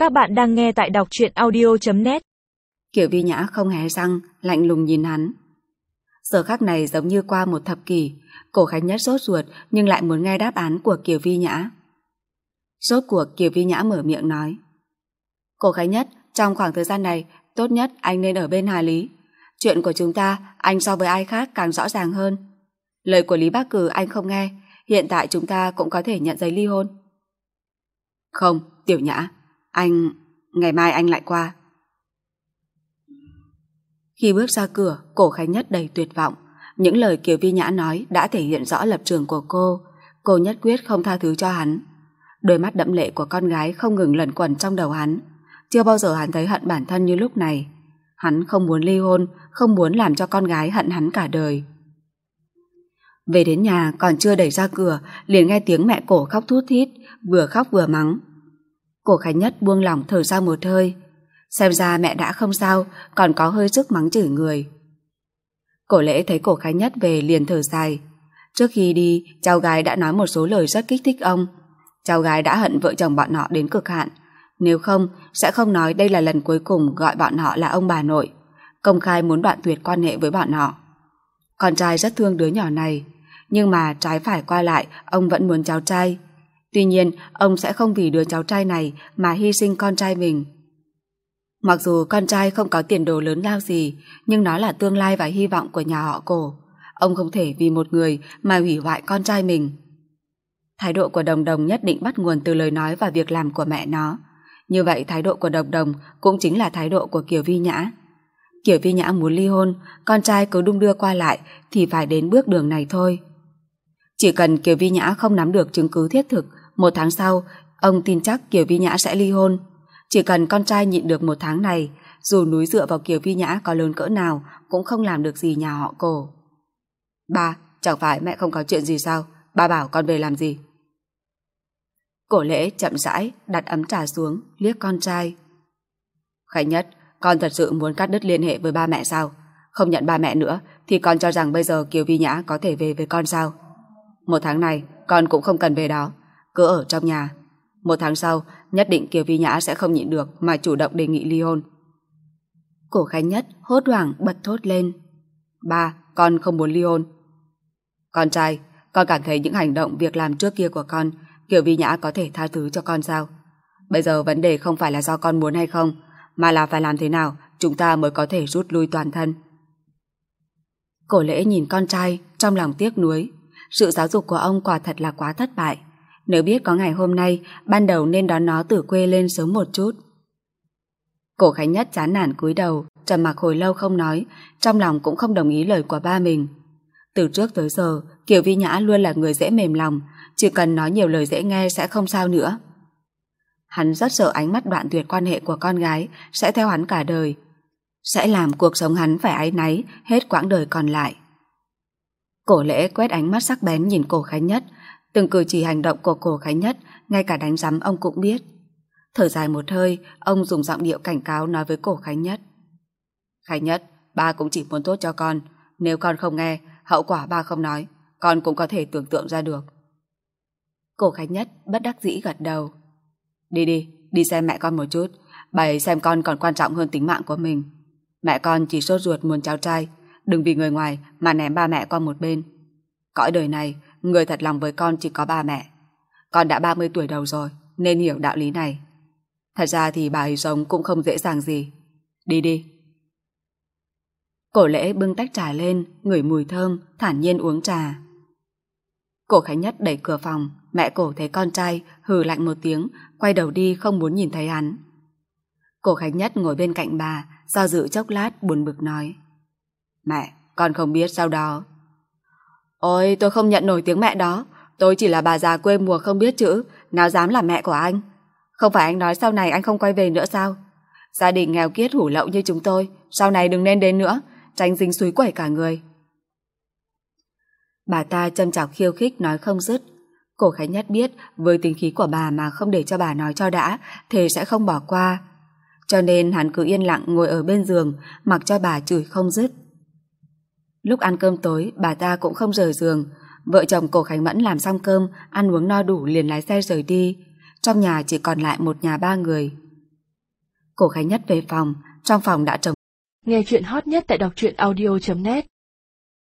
Các bạn đang nghe tại đọc truyện audio.net. Kiều Vi Nhã không hé răng, lạnh lùng nhìn hắn. Giờ khắc này giống như qua một thập kỷ, Cổ Khánh Nhất sốt ruột nhưng lại muốn nghe đáp án của Kiều Vi Nhã. Rốt cuộc Kiều Vi Nhã mở miệng nói: Cổ Khánh Nhất, trong khoảng thời gian này, tốt nhất anh nên ở bên Hà Lý. Chuyện của chúng ta, anh so với ai khác càng rõ ràng hơn. Lời của Lý Bác Cử anh không nghe, hiện tại chúng ta cũng có thể nhận giấy ly hôn. Không, Tiểu Nhã, ngày mai anh lại qua. Khi bước ra cửa, Cổ Khánh Nhất đầy tuyệt vọng. Những lời Kiều Vi Nhã nói đã thể hiện rõ lập trường của cô. Cô nhất quyết không tha thứ cho hắn. Đôi mắt đẫm lệ của con gái không ngừng lẩn quẩn trong đầu hắn. Chưa bao giờ hắn thấy hận bản thân như lúc này. Hắn không muốn ly hôn, không muốn làm cho con gái hận hắn cả đời. Về đến nhà còn chưa đẩy ra cửa, liền nghe tiếng mẹ Cổ khóc thút thít, vừa khóc vừa mắng. Cổ Khánh Nhất buông lỏng thở ra một hơi. Xem ra mẹ đã không sao, còn có hơi sức mắng chửi người. Cổ Lễ thấy Cổ Khánh Nhất về liền thở dài. Trước khi đi, cháu gái đã nói một số lời rất kích thích ông. Cháu gái đã hận vợ chồng bọn họ đến cực hạn. Nếu không, sẽ không nói đây là lần cuối cùng gọi bọn họ là ông bà nội, công khai muốn đoạn tuyệt quan hệ với bọn họ. Con trai rất thương đứa nhỏ này, nhưng mà trái phải qua lại, ông vẫn muốn cháu trai. Tuy nhiên, ông sẽ không vì đứa cháu trai này mà hy sinh con trai mình. Mặc dù con trai không có tiền đồ lớn lao gì, nhưng nó là tương lai và hy vọng của nhà họ Cổ. Ông không thể vì một người mà hủy hoại con trai mình. Thái độ của Đồng Đồng nhất định bắt nguồn từ lời nói và việc làm của mẹ nó. Như vậy thái độ của Đồng Đồng cũng chính là thái độ của Kiều Vi Nhã. Kiều Vi Nhã muốn ly hôn, con trai cứ đung đưa qua lại thì phải đến bước đường này thôi. Chỉ cần Kiều Vi Nhã không nắm được chứng cứ thiết thực, 1 tháng sau, ông tin chắc Kiều Vi Nhã sẽ ly hôn. Chỉ cần con trai nhịn được 1 tháng này, dù núi dựa vào Kiều Vi Nhã có lớn cỡ nào cũng không làm được gì nhà họ Cổ. Ba, chẳng phải mẹ không có chuyện gì sao? Ba bảo con về làm gì? Cổ Lễ chậm rãi đặt ấm trà xuống, liếc con trai. Khánh Nhất, con thật sự muốn cắt đứt liên hệ với ba mẹ sao? Không nhận ba mẹ nữa thì con cho rằng bây giờ Kiều Vi Nhã có thể về với con sao? 1 tháng này con cũng không cần về đó, cứ ở trong nhà. 1 tháng sau nhất định Kiều Vi Nhã sẽ không nhịn được mà chủ động đề nghị ly hôn. Cổ Khánh Nhất hốt hoảng bật thốt lên. Ba, con không muốn ly hôn. Con trai, con cảm thấy những hành động việc làm trước kia của con, Kiều Vi Nhã có thể tha thứ cho con sao? Bây giờ vấn đề không phải là do con muốn hay không, mà là phải làm thế nào chúng ta mới có thể rút lui toàn thân. Cổ Lễ nhìn con trai trong lòng tiếc nuối. Sự giáo dục của ông quả thật là quá thất bại. Nếu biết có ngày hôm nay, ban đầu nên đón nó từ quê lên sớm một chút. Cổ Khánh Nhất chán nản cúi đầu, trầm mặc hồi lâu không nói, trong lòng cũng không đồng ý lời của ba mình. Từ trước tới giờ, Kiều Vi Nhã luôn là người dễ mềm lòng, chỉ cần nói nhiều lời dễ nghe sẽ không sao nữa. Hắn rất sợ ánh mắt đoạn tuyệt quan hệ của con gái sẽ theo hắn cả đời, sẽ làm cuộc sống hắn phải áy náy hết quãng đời còn lại. Cổ Lễ quét ánh mắt sắc bén nhìn Cổ Khánh Nhất, từng cử chỉ hành động của Cổ Khánh Nhất, ngay cả đánh rắm ông cũng biết. Thở dài một hơi, ông dùng giọng điệu cảnh cáo nói với Cổ Khánh Nhất. Khánh Nhất, ba cũng chỉ muốn tốt cho con, nếu con không nghe, hậu quả ba không nói, con cũng có thể tưởng tượng ra được. Cổ Khánh Nhất bất đắc dĩ gật đầu. Đi xem mẹ con một chút, bà ấy xem con còn quan trọng hơn tính mạng của mình. Mẹ con chỉ sốt ruột muốn cháu trai, đừng vì người ngoài mà ném ba mẹ con một bên. Cõi đời này, người thật lòng với con chỉ có ba mẹ. Con đã 30 tuổi đầu rồi, nên hiểu đạo lý này. Thật ra thì bà ấy sống cũng không dễ dàng gì. Đi. Cổ Lễ bưng tách trà lên, ngửi mùi thơm, thản nhiên uống trà. Cổ Khánh Nhất đẩy cửa phòng, mẹ Cổ thấy con trai, hừ lạnh một tiếng, quay đầu đi không muốn nhìn thấy hắn. Cổ Khánh Nhất ngồi bên cạnh bà, do dự chốc lát buồn bực nói. Mẹ, con không biết sau đó. Ôi, tôi không nhận nổi tiếng mẹ đó, tôi chỉ là bà già quê mùa không biết chữ, nào dám là mẹ của anh. Không phải anh nói sau này anh không quay về nữa sao? Gia đình nghèo kiết hủ lậu như chúng tôi, sau này đừng nên đến nữa, tránh dính xúi quẩy cả người. Bà ta châm chọc khiêu khích nói không dứt. Cổ Khánh Nhất biết với tính khí của bà mà không để cho bà nói cho đã thì sẽ không bỏ qua. Cho nên hắn cứ yên lặng ngồi ở bên giường, mặc cho bà chửi không dứt. Lúc ăn cơm tối, bà ta cũng không rời giường. Vợ chồng Cổ Khánh Mẫn làm xong cơm, ăn uống no đủ liền lái xe rời đi. Trong nhà chỉ còn lại một nhà 3 người. Cổ Khánh Nhất về phòng, trong phòng đã trống. Nghe chuyện hot nhất tại đọc truyện audio.net